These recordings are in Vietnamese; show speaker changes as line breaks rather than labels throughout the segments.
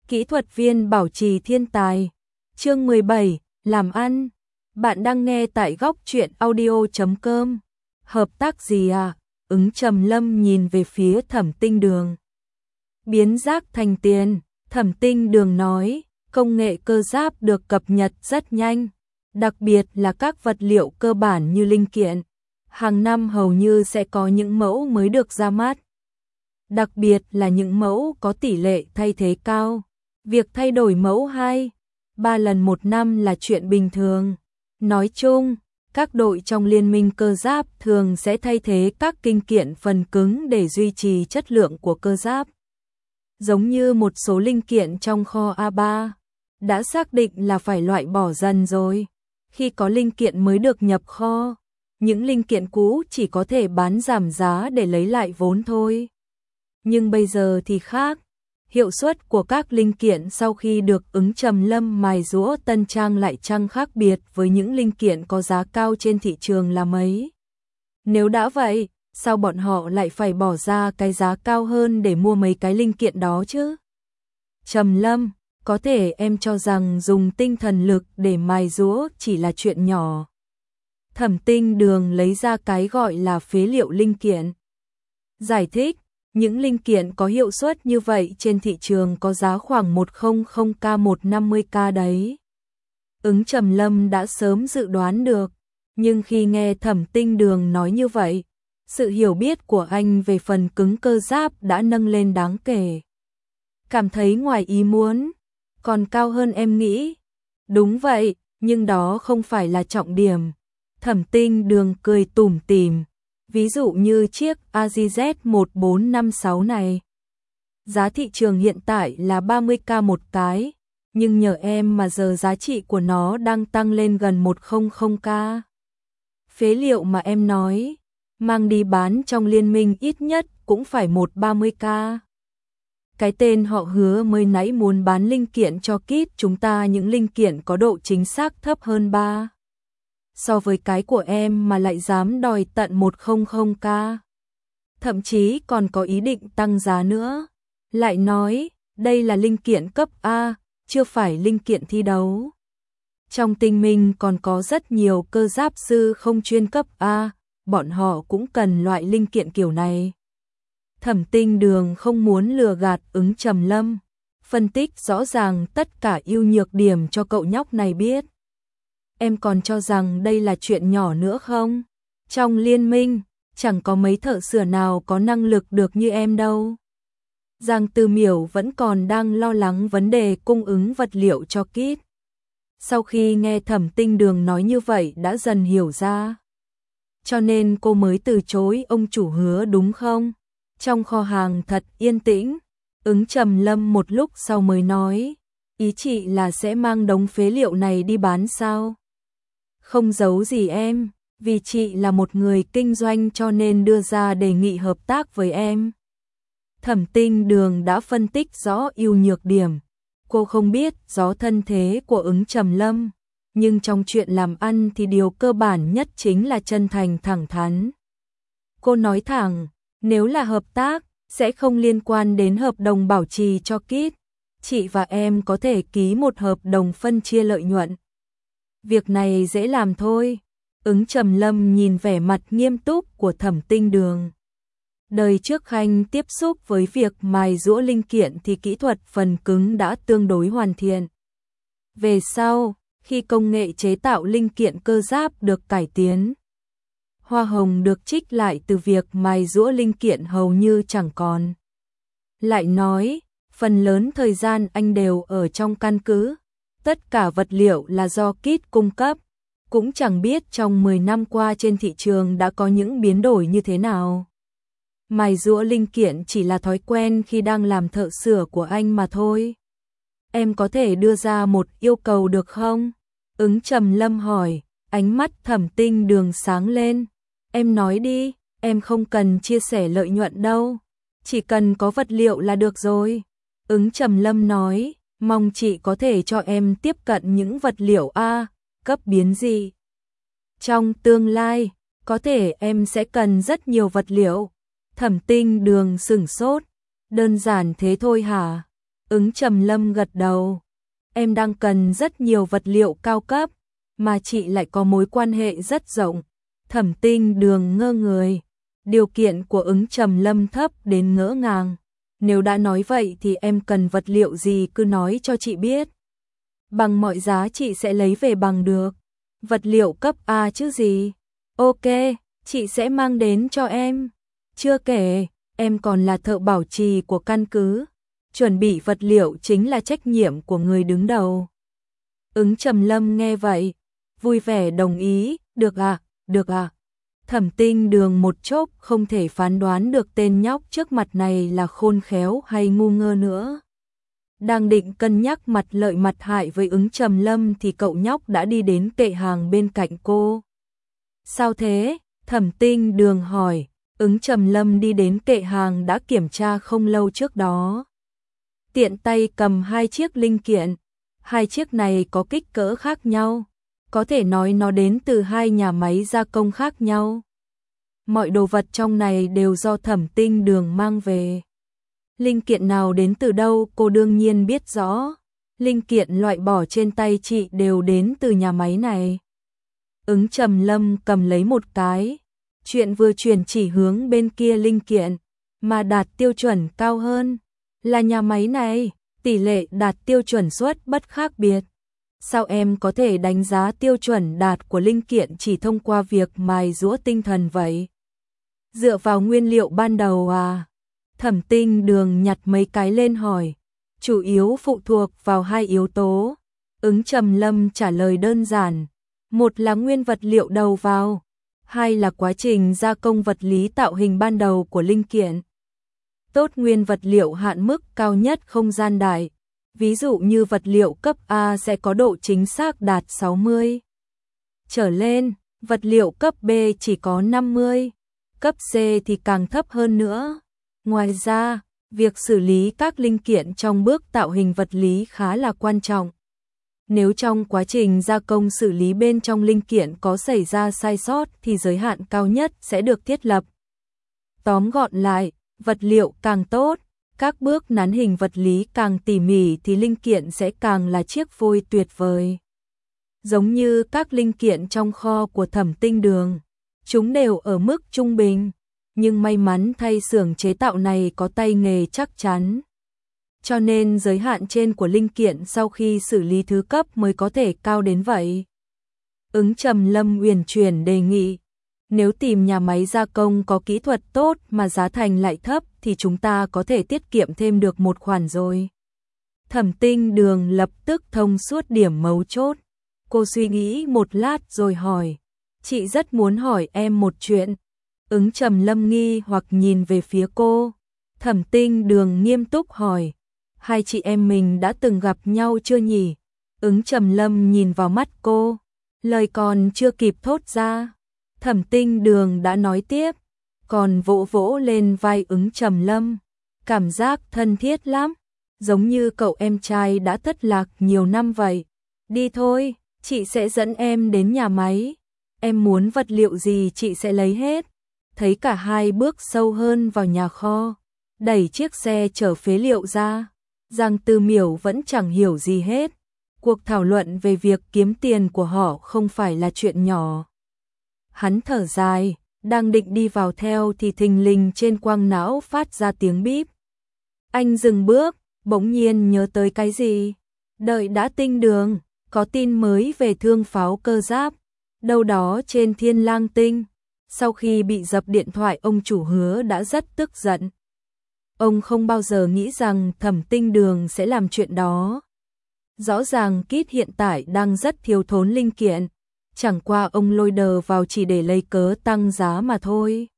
Kỹ thuật viên bảo trì thiên tài. Chương 17, làm ăn. Bạn đang nghe tại góc truyện audio.com. Hợp tác gì à? Ứng Trầm Lâm nhìn về phía Thẩm Tinh Đường. Biến rác thành tiền, Thẩm Tinh Đường nói, công nghệ cơ giáp được cập nhật rất nhanh, đặc biệt là các vật liệu cơ bản như linh kiện. Hàng năm hầu như sẽ có những mẫu mới được ra mắt. Đặc biệt là những mẫu có tỷ lệ thay thế cao. Việc thay đổi mẫu 2-3 lần một năm là chuyện bình thường. Nói chung, các đội trong liên minh cơ giáp thường sẽ thay thế các linh kiện phần cứng để duy trì chất lượng của cơ giáp. Giống như một số linh kiện trong kho A3, đã xác định là phải loại bỏ dần rồi. Khi có linh kiện mới được nhập kho, những linh kiện cũ chỉ có thể bán giảm giá để lấy lại vốn thôi. Nhưng bây giờ thì khác. Hiệu suất của các linh kiện sau khi được Ứng Trầm Lâm mài giũa tân trang lại chăng khác biệt với những linh kiện có giá cao trên thị trường là mấy. Nếu đã vậy, sao bọn họ lại phải bỏ ra cái giá cao hơn để mua mấy cái linh kiện đó chứ? Trầm Lâm, có thể em cho rằng dùng tinh thần lực để mài giũa chỉ là chuyện nhỏ. Thẩm Tinh Đường lấy ra cái gọi là phế liệu linh kiện. Giải thích, những linh kiện có hiệu suất như vậy trên thị trường có giá khoảng 100k-150k đấy. Ứng Trầm Lâm đã sớm dự đoán được, nhưng khi nghe Thẩm Tinh Đường nói như vậy, sự hiểu biết của anh về phần cứng cơ giáp đã nâng lên đáng kể. Cảm thấy ngoài ý muốn, còn cao hơn em nghĩ. Đúng vậy, nhưng đó không phải là trọng điểm. Thẩm Tinh Đường cười tủm tỉm. Ví dụ như chiếc AZZ1456 này. Giá thị trường hiện tại là 30k một cái, nhưng nhờ em mà giờ giá trị của nó đang tăng lên gần 100k. Phế liệu mà em nói, mang đi bán trong liên minh ít nhất cũng phải 130k. Cái tên họ Hứa mới nãy muốn bán linh kiện cho kit chúng ta, những linh kiện có độ chính xác thấp hơn 3. So với cái của em mà lại dám đòi tận 100k. Thậm chí còn có ý định tăng giá nữa. Lại nói, đây là linh kiện cấp A, chưa phải linh kiện thi đấu. Trong tinh minh còn có rất nhiều cơ giáp sư không chuyên cấp A, bọn họ cũng cần loại linh kiện kiểu này. Thẩm Tinh Đường không muốn lừa gạt Ứng Trầm Lâm, phân tích rõ ràng tất cả ưu nhược điểm cho cậu nhóc này biết. Em còn cho rằng đây là chuyện nhỏ nữa không? Trong liên minh, chẳng có mấy thợ sửa nào có năng lực được như em đâu. Giang Tư Miểu vẫn còn đang lo lắng vấn đề cung ứng vật liệu cho kit. Sau khi nghe Thẩm Tinh Đường nói như vậy đã dần hiểu ra. Cho nên cô mới từ chối ông chủ Hứa đúng không? Trong kho hàng thật yên tĩnh, Ứng Trầm Lâm một lúc sau mới nói, ý chị là sẽ mang đống phế liệu này đi bán sao? Không giấu gì em, vì chị là một người kinh doanh cho nên đưa ra đề nghị hợp tác với em. Thẩm Tinh Đường đã phân tích rõ ưu nhược điểm. Cô không biết rõ thân thế của Ứng Trầm Lâm, nhưng trong chuyện làm ăn thì điều cơ bản nhất chính là chân thành thẳng thắn. Cô nói thẳng, nếu là hợp tác, sẽ không liên quan đến hợp đồng bảo trì cho kit. Chị và em có thể ký một hợp đồng phân chia lợi nhuận. Việc này dễ làm thôi. Ứng Trầm Lâm nhìn vẻ mặt nghiêm túc của Thẩm Tinh Đường. Đời trước Khanh tiếp xúc với việc mài giũa linh kiện thì kỹ thuật phần cứng đã tương đối hoàn thiện. Về sau, khi công nghệ chế tạo linh kiện cơ giáp được cải tiến, hoa hồng được trích lại từ việc mài giũa linh kiện hầu như chẳng còn. Lại nói, phần lớn thời gian anh đều ở trong căn cứ. Tất cả vật liệu là do kit cung cấp, cũng chẳng biết trong 10 năm qua trên thị trường đã có những biến đổi như thế nào. Mài giũa linh kiện chỉ là thói quen khi đang làm thợ sửa của anh mà thôi. Em có thể đưa ra một yêu cầu được không? Ứng Trầm Lâm hỏi, ánh mắt Thẩm Tinh Đường sáng lên. Em nói đi, em không cần chia sẻ lợi nhuận đâu, chỉ cần có vật liệu là được rồi. Ứng Trầm Lâm nói, mong chị có thể cho em tiếp cận những vật liệu A, cấp biến dị. Trong tương lai, có thể em sẽ cần rất nhiều vật liệu. Thẩm Tinh Đường sửng sốt, đơn giản thế thôi hả? Ứng Trầm Lâm gật đầu. Em đang cần rất nhiều vật liệu cao cấp, mà chị lại có mối quan hệ rất rộng. Thẩm Tinh Đường ngơ người. Điều kiện của Ứng Trầm Lâm thấp đến ngỡ ngàng. Nếu đã nói vậy thì em cần vật liệu gì cứ nói cho chị biết. Bằng mọi giá chị sẽ lấy về bằng được. Vật liệu cấp A chứ gì. Ok, chị sẽ mang đến cho em. Chưa kể, em còn là thợ bảo trì của căn cứ. Chuẩn bị vật liệu chính là trách nhiệm của người đứng đầu. Ứng Trầm Lâm nghe vậy, vui vẻ đồng ý, được à, được à. Thẩm Tinh Đường một chốc không thể phán đoán được tên nhóc trước mặt này là khôn khéo hay ngu ngơ nữa. Đang định cân nhắc mặt lợi mặt hại với Ứng Trầm Lâm thì cậu nhóc đã đi đến kệ hàng bên cạnh cô. Sao thế? Thẩm Tinh Đường hỏi. Ứng Trầm Lâm đi đến kệ hàng đã kiểm tra không lâu trước đó. Tiện tay cầm 2 chiếc linh kiện. 2 chiếc này có kích cỡ khác nhau. Có thể nói nó đến từ 2 nhà máy gia công khác nhau. Mọi đồ vật trong này đều do Thẩm Tinh Đường mang về. Linh kiện nào đến từ đâu cô đương nhiên biết rõ. Linh kiện loại bỏ trên tay chị đều đến từ nhà máy này. Ứng Trầm Lâm cầm lấy một cái. Chuyện vừa chuyển chỉ hướng bên kia linh kiện, mà đạt tiêu chuẩn cao hơn. Là nhà máy này, tỷ lệ đạt tiêu chuẩn suất bất khác biệt. Sao em có thể đánh giá tiêu chuẩn đạt của linh kiện chỉ thông qua việc mài giũa tinh thần vậy? Dựa vào nguyên liệu ban đầu à? Thẩm Tinh Đường nhặt mấy cái lên hỏi. Chủ yếu phụ thuộc vào 2 yếu tố. Ứng Trầm Lâm trả lời đơn giản. Một là nguyên vật liệu đầu vào. 2 là quá trình gia công vật lý tạo hình ban đầu của linh kiện. Tốt nguyên vật liệu hạn mức cao nhất không gian đại. Ví dụ như vật liệu cấp A sẽ có độ chính xác đạt 60. Trở lên, vật liệu cấp B chỉ có 50. Cấp C thì càng thấp hơn nữa. Ngoài ra, việc xử lý các linh kiện trong bước tạo hình vật lý khá là quan trọng. Nếu trong quá trình gia công xử lý bên trong linh kiện có xảy ra sai sót thì giới hạn cao nhất sẽ được thiết lập. Tóm gọn lại, vật liệu càng tốt, các bước nắn hình vật lý càng tỉ mỉ thì linh kiện sẽ càng là chiếc phôi tuyệt vời. Giống như các linh kiện trong kho của Thẩm Tinh Đường, chúng đều ở mức trung bình, nhưng may mắn thay xưởng chế tạo này có tay nghề chắc chắn. Cho nên giới hạn trên của linh kiện sau khi xử lý thứ cấp mới có thể cao đến vậy. Ứng Trầm Lâm uyển chuyển đề nghị, nếu tìm nhà máy gia công có kỹ thuật tốt mà giá thành lại thấp thì chúng ta có thể tiết kiệm thêm được một khoản rồi. Thẩm Tinh Đường lập tức thông suốt điểm mấu chốt. Cô suy nghĩ một lát rồi hỏi, chị rất muốn hỏi em một chuyện. Ứng Trầm Lâm nghi hoặc nhìn về phía cô. Thẩm Tinh Đường nghiêm túc hỏi, hai chị em mình đã từng gặp nhau chưa nhỉ? Ứng Trầm Lâm nhìn vào mắt cô, lời còn chưa kịp thốt ra, Thẩm Tinh Đường đã nói tiếp, còn vỗ vỗ lên vai Ứng Trầm Lâm, cảm giác thân thiết lắm, giống như cậu em trai đã thất lạc nhiều năm vậy. Đi thôi, chị sẽ dẫn em đến nhà máy, em muốn vật liệu gì chị sẽ lấy hết. Thấy cả hai bước sâu hơn vào nhà kho, đẩy chiếc xe chở phế liệu ra, Giang Tư Miểu vẫn chẳng hiểu gì hết. Cuộc thảo luận về việc kiếm tiền của họ không phải là chuyện nhỏ. Hắn thở dài, đang định đi vào theo thì thình lình trên quang não phát ra tiếng bíp. Anh dừng bước, bỗng nhiên nhớ tới cái gì. Đợi đã Tinh Đường, có tin mới về thương pháo cơ giáp, đâu đó trên Thiên Lang Tinh. Sau khi bị dập điện thoại, ông chủ Hứa đã rất tức giận. Ông không bao giờ nghĩ rằng Thẩm Tinh Đường sẽ làm chuyện đó. Rõ ràng kit hiện tại đang rất thiếu thốn linh kiện, chẳng qua ông lôi đờ vào chỉ để lấy cớ tăng giá mà thôi.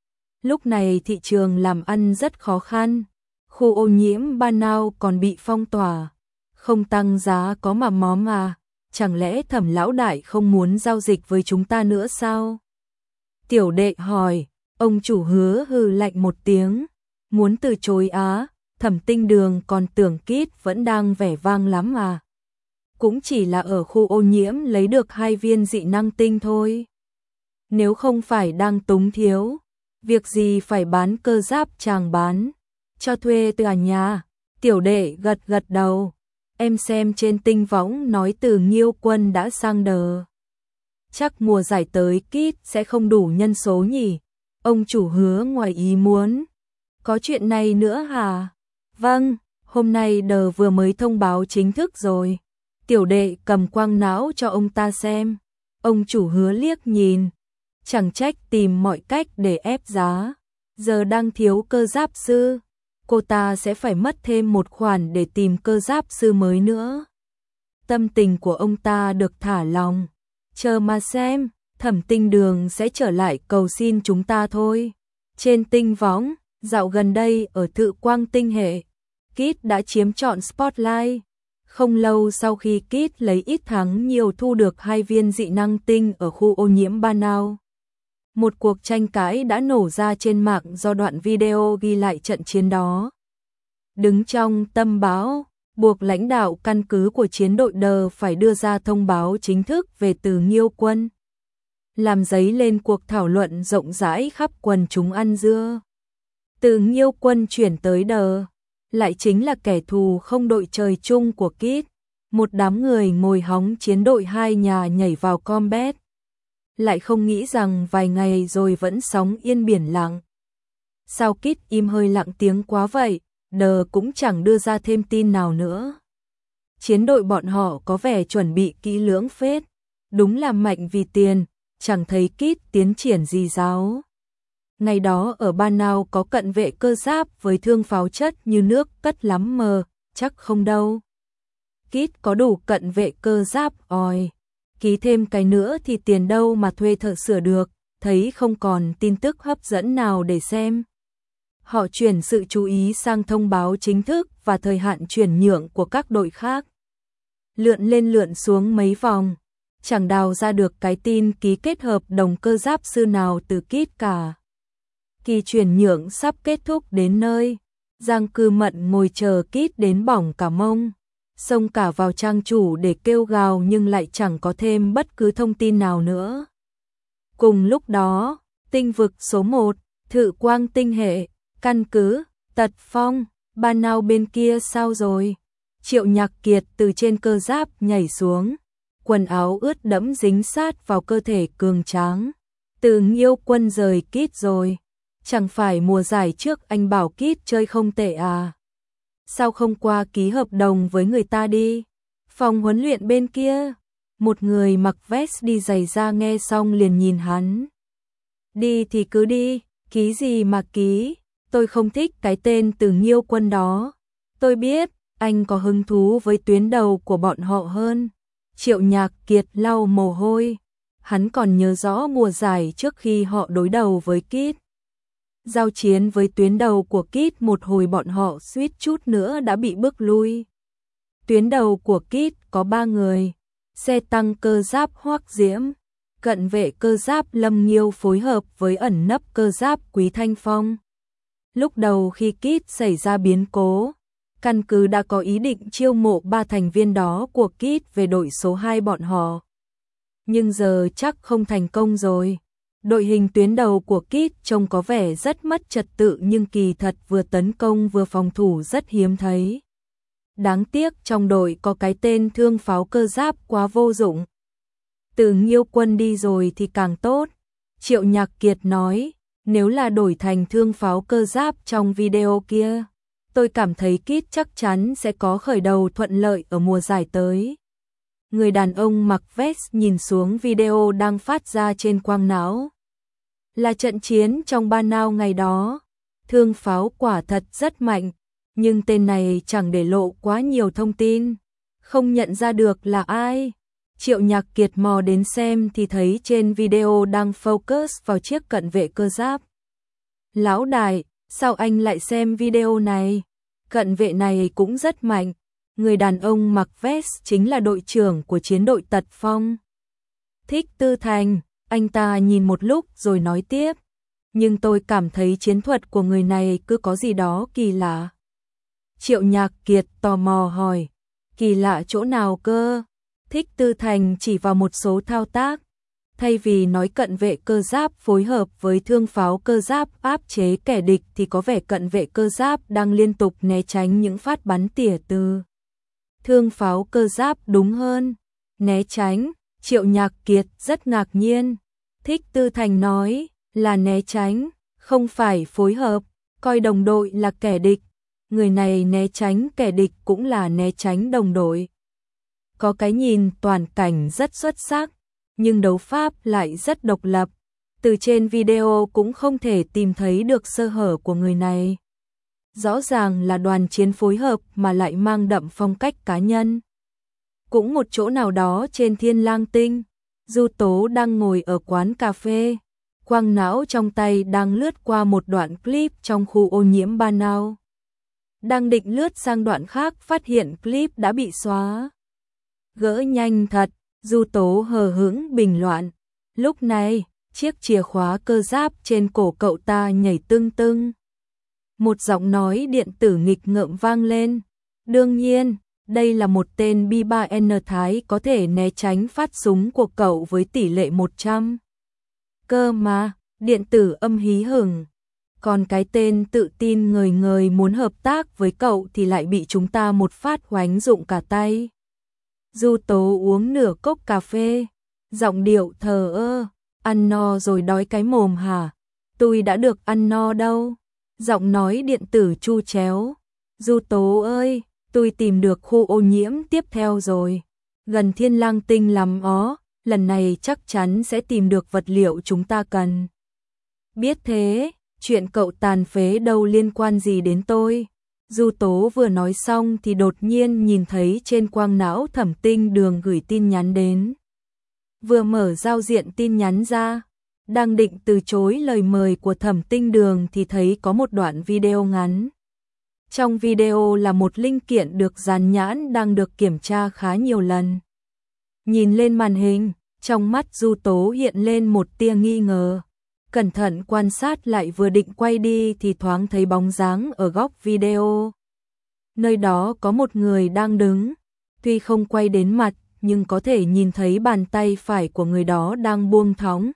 Lúc này thị trường làm ăn rất khó khăn, khu ô nhiễm Ban Nao còn bị phong tỏa, không tăng giá có mà móm mà, chẳng lẽ Thẩm lão đại không muốn giao dịch với chúng ta nữa sao? Tiểu đệ hỏi, ông chủ Hứa hừ lạnh một tiếng, muốn từ chối á. Thẩm Tinh Đường còn tưởng kit vẫn đang vẻ vang lắm mà. Cũng chỉ là ở khu ô nhiễm lấy được 2 viên dị năng tinh thôi. Nếu không phải đang túng thiếu, việc gì phải bán cơ giáp chàng bán, cho thuê tòa nhà, Tiểu đệ gật gật đầu. Em xem trên tinh võng nói Từ Nghiêu Quân đã sang đờ. Chắc mùa giải tới Kit sẽ không đủ nhân số nhỉ? Ông chủ Hứa ngoài ý muốn. Có chuyện này nữa hả? Vâng, hôm nay đờ vừa mới thông báo chính thức rồi. Tiểu đệ cầm quang não cho ông ta xem. Ông chủ Hứa liếc nhìn. Chẳng trách tìm mọi cách để ép giá. Giờ đang thiếu cơ giáp sư. Cô ta sẽ phải mất thêm một khoản để tìm cơ giáp sư mới nữa. Tâm tình của ông ta được thả lỏng. Chờ mà xem, Thẩm Tinh Đường sẽ trở lại cầu xin chúng ta thôi. Trên tinh võng, dạo gần đây ở Thự Quang Tinh hệ, Kit đã chiếm trọn spotlight. Không lâu sau khi Kit lấy ít thắng nhiều thu được 2 viên dị năng tinh ở khu ô nhiễm Banao. Một cuộc tranh cãi đã nổ ra trên mạng do đoạn video ghi lại trận chiến đó. Đứng trong tâm bão, buộc lãnh đạo căn cứ của chiến đội đờ phải đưa ra thông báo chính thức về Từ Nghiêu Quân. Làm dấy lên cuộc thảo luận rộng rãi khắp quần chúng ăn dưa. Từ Nghiêu Quân chuyển tới đờ, lại chính là kẻ thù không đội trời chung của Kit. Một đám người ngồi hóng chiến đội hai nhà nhảy vào combat. Lại không nghĩ rằng vài ngày rồi vẫn sóng yên biển lặng. Sao Kit im hơi lặng tiếng quá vậy? Đờ cũng chẳng đưa ra thêm tin nào nữa. Chiến đội bọn họ có vẻ chuẩn bị kỹ lưỡng phết. Đúng là mạnh vì tiền, chẳng thấy Kit tiến triển gì giáo. Ngày đó ở Banao có cận vệ cơ giáp với thương pháo chất như nước cất lắm mờ, chắc không đâu. Kit có đủ cận vệ cơ giáp oi. Ký thêm cái nữa thì tiền đâu mà thuê thợ sửa được, thấy không còn tin tức hấp dẫn nào để xem. Họ chuyển sự chú ý sang thông báo chính thức và thời hạn chuyển nhượng của các đội khác. Lượn lên lượn xuống mấy vòng, chẳng đào ra được cái tin ký kết hợp đồng cơ giáp sư nào từ Kit cả. Kỳ chuyển nhượng sắp kết thúc đến nơi, Giang Cư Mận ngồi chờ Kit đến bỏng cả mông. Xông cả vào trang chủ để kêu gào nhưng lại chẳng có thêm bất cứ thông tin nào nữa. Cùng lúc đó, tinh vực số 1, Thự Quang Tinh hệ, căn cứ, Tật Phong, Banao bên kia sao rồi? Triệu Nhạc Kiệt từ trên cơ giáp nhảy xuống, quần áo ướt đẫm dính sát vào cơ thể cường tráng. Từ Nghiêu Quân rời Kit rồi, chẳng phải mùa giải trước anh bảo Kit chơi không tệ à? Sao không qua ký hợp đồng với người ta đi? Phòng huấn luyện bên kia, một người mặc vest đi giày da nghe xong liền nhìn hắn. Đi thì cứ đi, ký gì mà ký, tôi không thích cái tên Từ Nghiêu Quân đó. Tôi biết, anh có hứng thú với tuyến đầu của bọn họ hơn. Triệu Nhạc Kiệt lau mồ hôi, hắn còn nhớ rõ mùa giải trước khi họ đối đầu với Kit. Giao chiến với tuyến đầu của Kit một hồi bọn họ suýt chút nữa đã bị bước lui. Tuyến đầu của Kit có 3 người, xe tăng cơ giáp Hoắc Diễm, cận vệ cơ giáp Lâm Nghiêu phối hợp với ẩn nấp cơ giáp Quý Thanh Phong. Lúc đầu khi Kit xảy ra biến cố, căn cứ đã có ý định chiêu mộ 3 thành viên đó của Kit về đội số 2 bọn họ. Nhưng giờ chắc không thành công rồi. Đội hình tuyến đầu của Kit trông có vẻ rất mất trật tự nhưng kỳ thật vừa tấn công vừa phòng thủ rất hiếm thấy. Đáng tiếc trong đội có cái tên thương pháo cơ giáp quá vô dụng. Từ Nghiêu Quân đi rồi thì càng tốt. Triệu Nhạc Kiệt nói, nếu là đổi thành thương pháo cơ giáp trong video kia, tôi cảm thấy Kit chắc chắn sẽ có khởi đầu thuận lợi ở mùa giải tới. Người đàn ông mặc vest nhìn xuống video đang phát ra trên quang não. Là trận chiến trong Banao ngày đó, thương pháo quả thật rất mạnh, nhưng tên này chẳng để lộ quá nhiều thông tin, không nhận ra được là ai. Triệu Nhạc Kiệt mò đến xem thì thấy trên video đang focus vào chiếc cận vệ cơ giáp. Lão đại, sao anh lại xem video này? Cận vệ này cũng rất mạnh. Người đàn ông mặc vest chính là đội trưởng của chiến đội Tật Phong. Thích Tư Thành, anh ta nhìn một lúc rồi nói tiếp. Nhưng tôi cảm thấy chiến thuật của người này cứ có gì đó kỳ lạ. Triệu Nhạc Kiệt tò mò hỏi, kỳ lạ chỗ nào cơ? Thích Tư Thành chỉ vào một số thao tác. Thay vì nói cận vệ cơ giáp phối hợp với thương pháo cơ giáp áp chế kẻ địch thì có vẻ cận vệ cơ giáp đang liên tục né tránh những phát bắn tỉa từ thương pháo cơ giáp đúng hơn. Né tránh, Triệu Nhạc Kiệt rất ngạc nhiên. Thích Tư Thành nói là né tránh, không phải phối hợp, coi đồng đội là kẻ địch. Người này né tránh kẻ địch cũng là né tránh đồng đội. Có cái nhìn toàn cảnh rất xuất sắc, nhưng đấu pháp lại rất độc lập. Từ trên video cũng không thể tìm thấy được sơ hở của người này. Rõ ràng là đoàn chiến phối hợp mà lại mang đậm phong cách cá nhân. Cũng một chỗ nào đó trên Thiên Lang Tinh, Du Tố đang ngồi ở quán cà phê, quang não trong tay đang lướt qua một đoạn clip trong khu ô nhiễm Ba Nao. Đang định lướt sang đoạn khác phát hiện clip đã bị xóa. Gỡ nhanh thật, Du Tố hờ hững bình loạn. Lúc này, chiếc chìa khóa cơ giáp trên cổ cậu ta nhảy tưng tưng. Một giọng nói điện tử nghịch ngợm vang lên. Đương nhiên, đây là một tên B3N Thái có thể né tránh phát súng của cậu với tỷ lệ 100. Cơ mà, điện tử âm hí hửng. Còn cái tên tự tin ngời ngời muốn hợp tác với cậu thì lại bị chúng ta một phát oánh dụng cả tay. Du Tố uống nửa cốc cà phê, giọng điệu thờ ơ, ăn no rồi đói cái mồm hả? Tôi đã được ăn no đâu. Giọng nói điện tử chu chéo. Du Tố ơi, tôi tìm được khu ô nhiễm tiếp theo rồi. Gần Thiên Lang Tinh lắm ó, lần này chắc chắn sẽ tìm được vật liệu chúng ta cần. Biết thế, chuyện cậu tàn phế đâu liên quan gì đến tôi. Du Tố vừa nói xong thì đột nhiên nhìn thấy trên quang não Thẩm Tinh Đường gửi tin nhắn đến. Vừa mở giao diện tin nhắn ra, đang định từ chối lời mời của Thẩm Tinh Đường thì thấy có một đoạn video ngắn. Trong video là một linh kiện được dán nhãn đang được kiểm tra khá nhiều lần. Nhìn lên màn hình, trong mắt Du Tố hiện lên một tia nghi ngờ. Cẩn thận quan sát lại vừa định quay đi thì thoáng thấy bóng dáng ở góc video. Nơi đó có một người đang đứng, tuy không quay đến mặt nhưng có thể nhìn thấy bàn tay phải của người đó đang buông thõng.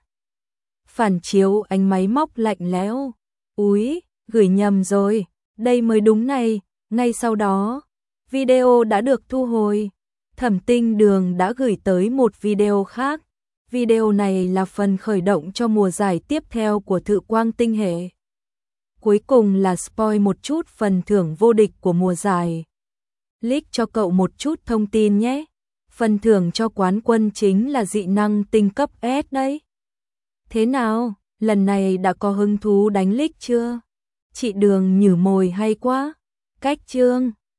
Phản chiếu ánh máy móc lạnh lẽo. Úi, gửi nhầm rồi, đây mới đúng này. Ngay sau đó, video đã được thu hồi. Thẩm Tinh Đường đã gửi tới một video khác. Video này là phần khởi động cho mùa giải tiếp theo của Thự Quang Tinh hệ. Cuối cùng là spoil một chút phần thưởng vô địch của mùa giải. Leak cho cậu một chút thông tin nhé. Phần thưởng cho quán quân chính là dị năng tinh cấp S đấy. Thế nào, lần này đã có hứng thú đánh leak chưa? Chị Đường nhử mồi hay quá. Cách chương